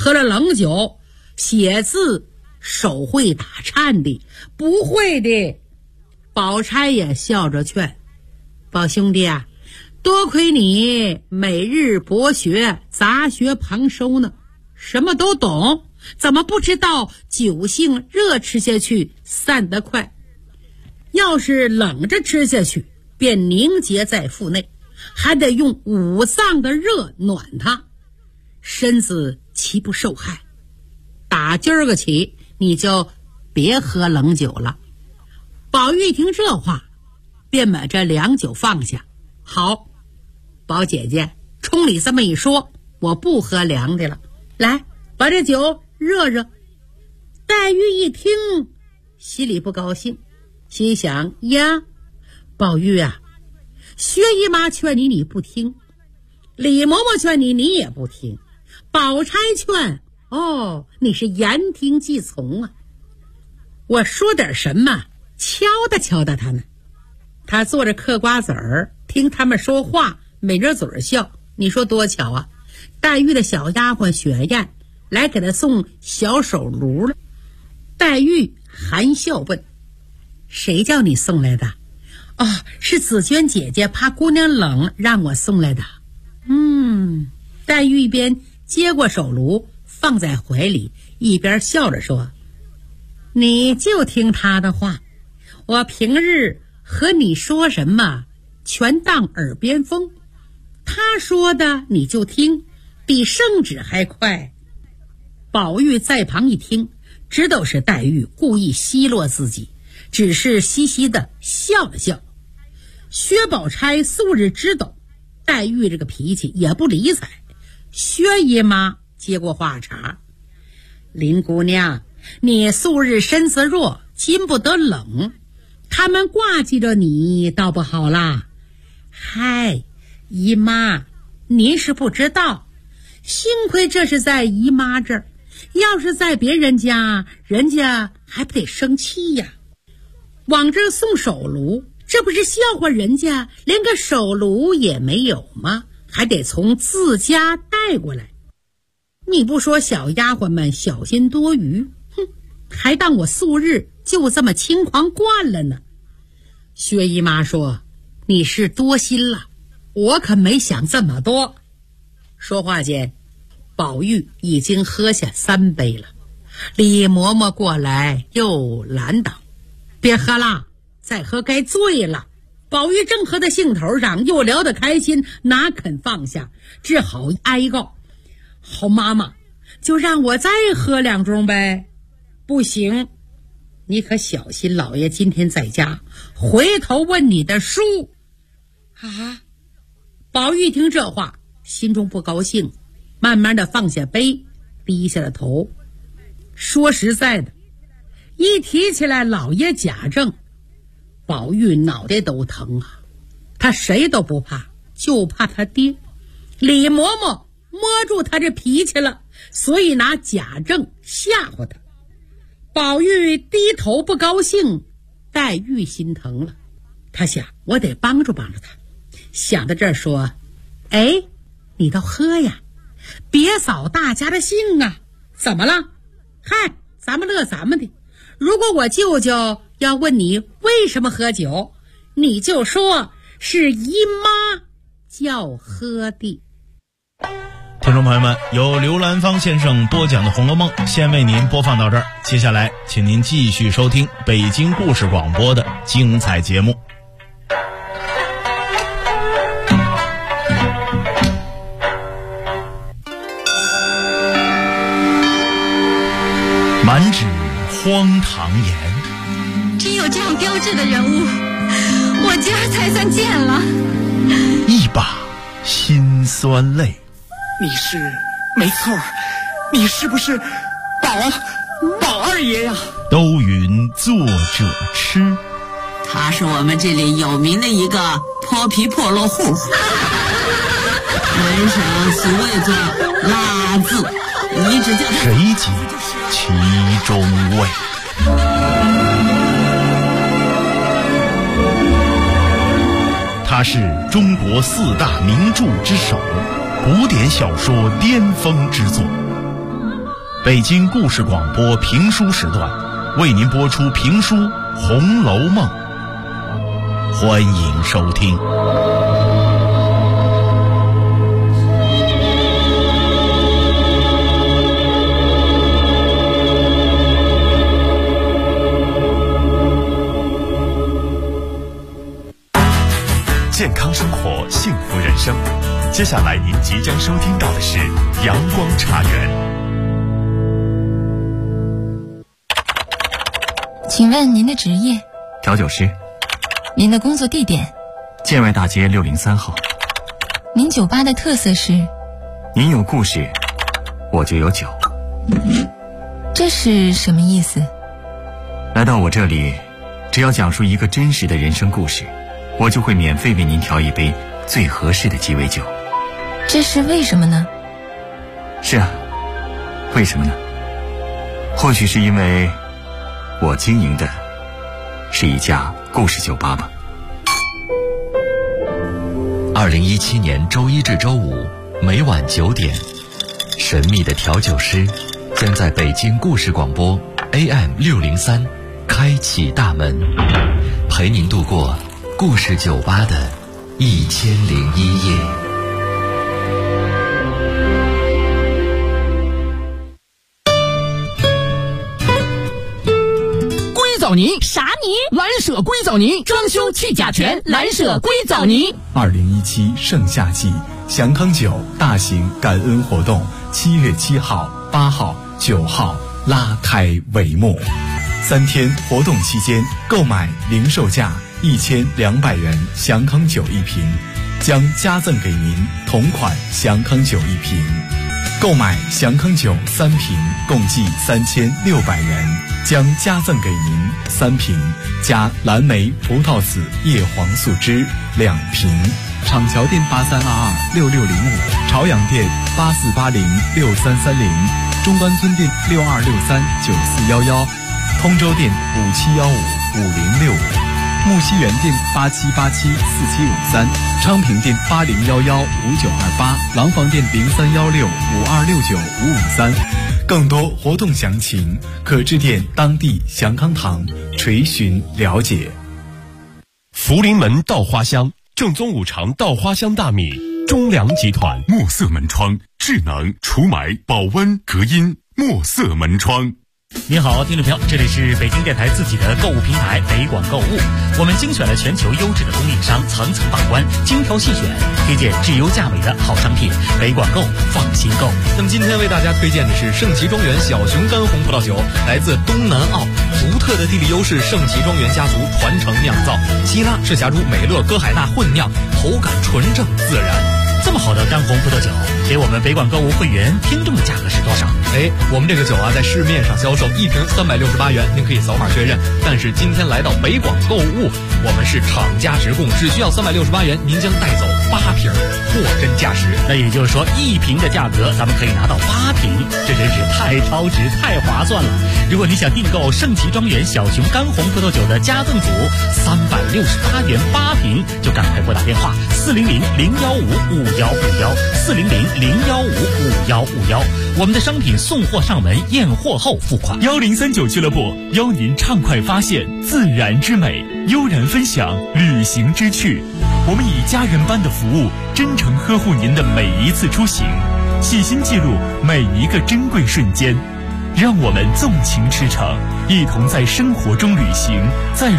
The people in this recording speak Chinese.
喝了冷酒，写字手会打颤的，不会的。宝钗也笑着劝：宝兄弟啊，多亏你每日博学，杂学旁收呢，什么都懂，怎么不知道酒性热吃下去散得快，要是冷着吃下去便凝结在腹内，还得用五脏的热暖它，身子岂不受害？打今儿个起你就别喝冷酒了。宝玉听这话，便把这凉酒放下。好，宝姐姐，冲你这么一说，我不喝凉的了，来把这酒热热。黛玉一听，心里不高兴，心想呀，宝玉啊，薛姨妈劝你你不听，李嬷嬷劝你你也不听，宝钗劝你是言听计从啊。我说点什么敲打敲打他们。他坐着嗑瓜子儿，听他们说话，抿着嘴笑，你说多巧啊。黛玉的小丫鬟雪雁来给他送小手炉了。黛玉含笑问：谁叫你送来的？是紫娟姐姐怕姑娘冷让我送来的。黛玉一边接过手炉放在怀里，一边笑着说：你就听她的话，我平日和你说什么全当耳边风，她说的你就听，比圣旨还快。宝玉在旁一听，知道是黛玉故意奚落自己，只是嘻嘻的笑了笑。薛宝钗素日知道黛玉这个脾气，也不理睬。薛姨妈接过话茬：林姑娘，你素日身子弱，经不得冷，他们挂记着你倒不好啦。嗨，姨妈，您是不知道，幸亏这是在姨妈这儿，要是在别人家，人家还不得生气呀。往这送手炉，这不是笑话人家连个手炉也没有吗？还得从自家带过来。你不说小丫鬟们小心多余，还当我素日就这么轻狂惯了呢。薛姨妈说：你是多心了，我可没想这么多。说话间，宝玉已经喝下3杯了。李嬷嬷过来又拦挡：别喝了，再喝该醉了。宝玉正喝在兴头上，又聊得开心，哪肯放下，只好哀告：好妈妈，就让我再喝2盅呗。不行，你可小心老爷今天在家，回头问你的书啊。宝玉听这话，心中不高兴，慢慢的放下杯，低下了头。说实在的，一提起来老爷贾政，宝玉脑袋都疼啊。他谁都不怕，就怕他爹。李嬷嬷摸住他这脾气了，所以拿贾政吓唬他。宝玉低头不高兴，黛玉心疼了，他想我得帮助帮助他。想到这儿说：你倒喝呀，别扫大家的兴啊。怎么了？嗨，咱们乐咱们的。如果我舅舅要问你为什么喝酒，你就说是姨妈叫喝的。 听众朋友们，由刘兰芳先生播讲的《红楼梦》先为您播放到这儿，接下来请您继续收听北京故事广播的精彩节目。满纸荒唐言， 只有这样标致的人物，我今儿才算见了。 一把辛酸泪。 你是没错，你是不是宝二爷呀？ 都云作者痴， 他是我们这里有名的一个泼皮破落户，门上所谓作拉字，一直叫谁解其中味？他是中国4大名著之首，古典小说巅峰之作， 北京故事广播评书时段，为您播出评书《红楼梦》，欢迎收听。 健康生活，幸福人生。接下来您即将收听到的是阳光茶园。 请问您的职业？ 调酒师。 您的工作地点？ 建外大街603号。 您酒吧的特色是？ 您有故事，我就有酒。 这是什么意思？ 来到我这里，只要讲述一个真实的人生故事，我就会免费为您调一杯最合适的鸡尾酒。 这是为什么呢？ 是啊，为什么呢？或许是因为我经营的是一家故事酒吧吧。 2017年周一至周五每晚9点，神秘的调酒师将在北京故事广播 AM603 开启大门，陪您度过故事酒吧的1001夜。 硅藻泥？ 啥泥？ 蓝舍硅藻泥，装修去甲醛，蓝舍硅藻泥。 2017盛夏季祥康酒大型感恩活动7月7号、8号、9号拉开帷幕。3天活动期间，购买零售价1200元祥康酒1瓶，将加赠给您同款祥康酒1瓶。购买祥康酒3瓶，共计3600元，将加赠给您3瓶加蓝莓葡萄籽叶黄素汁2瓶。厂桥店83226605，朝阳店84806330，中关村店62639411，通州店57155065，木樨园店87874753，昌平店80115928，廊坊店031652695553。更多活动详情可致电当地祥康堂垂询了解。 福临门稻花香，正宗五常稻花香大米，中粮集团。墨色门窗，智能除霾、保温、隔音。墨色门窗。 您好，听众朋友，这里是北京电台自己的购物平台北广购物，我们精选了全球优质的供应商，层层把关，精挑细选，推荐质优价美的好商品，北广购放心购。 那么今天为大家推荐的是盛奇庄园小熊干红葡萄酒，来自东南澳，独特的地理优势，盛奇庄园家族传承酿造，希拉赤霞珠美乐歌海纳混酿，口感纯正自然。 这么好的干红葡萄酒，给我们北广购物会员听众的价格是多少？ 我们这个酒啊，在市面上销售1瓶368元，您可以扫码确认。但是今天来到北广购物，我们是厂家直供，只需要368元，您将带走8瓶，货真价实。 那也就是说，1瓶的价格，咱们可以拿到8瓶，这真是太超值、太划算了。如果你想订购盛奇庄园小熊干红葡萄酒的加赠组，368元8瓶，就赶快拨打电话400-015-5151，400-015-5151，我们的商品送货上门，验货后付款。 1039俱乐部邀您畅快发现自然之美，悠然分享旅行之趣。我们以家人般的服务，真诚呵护您的每一次出行，细心记录每一个珍贵瞬间。让我们纵情驰骋，一同在生活中旅行，在